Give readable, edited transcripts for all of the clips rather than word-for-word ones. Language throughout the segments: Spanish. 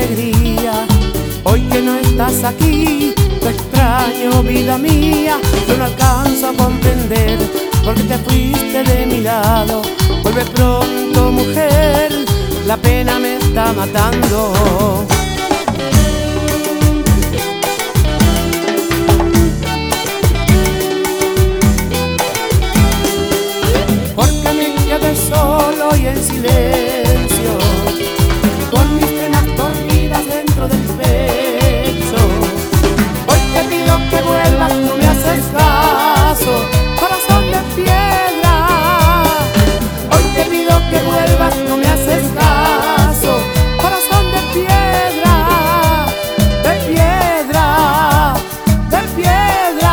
alegría. Hoy que no estás aquí, te extraño, vida mía. Yo no alcanzo a comprender por qué te fuiste de mi lado. Vuelve pronto, mujer, la pena me está matando. Porque me quedé solo y en silencio, con mis penas dormidas dentro del pecho. Hoy te pido que vuelvas, no me haces caso, corazón de piedra. Hoy te pido que vuelvas, no me haces caso, corazón de piedra, de piedra, de piedra.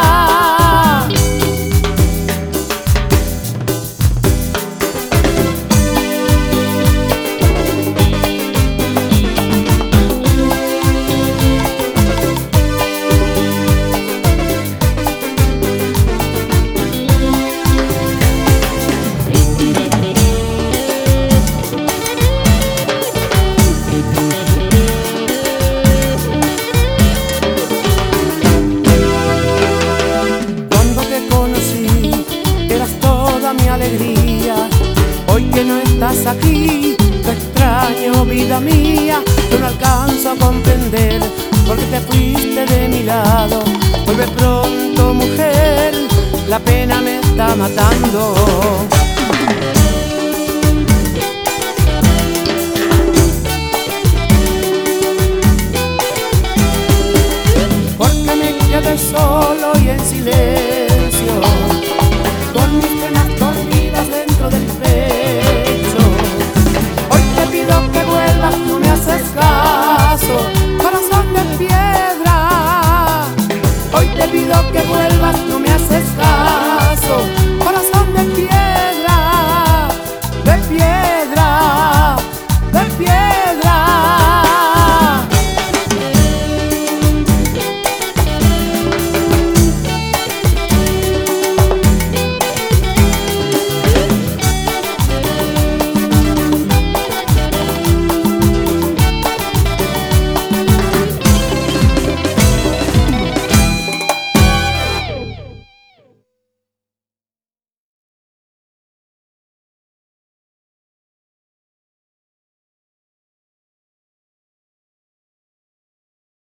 Mi alegría, hoy que no estás aquí, te extraño, vida mía. Yo no alcanzo a comprender por qué te fuiste de mi lado. Vuelve pronto, mujer, la pena me está matando.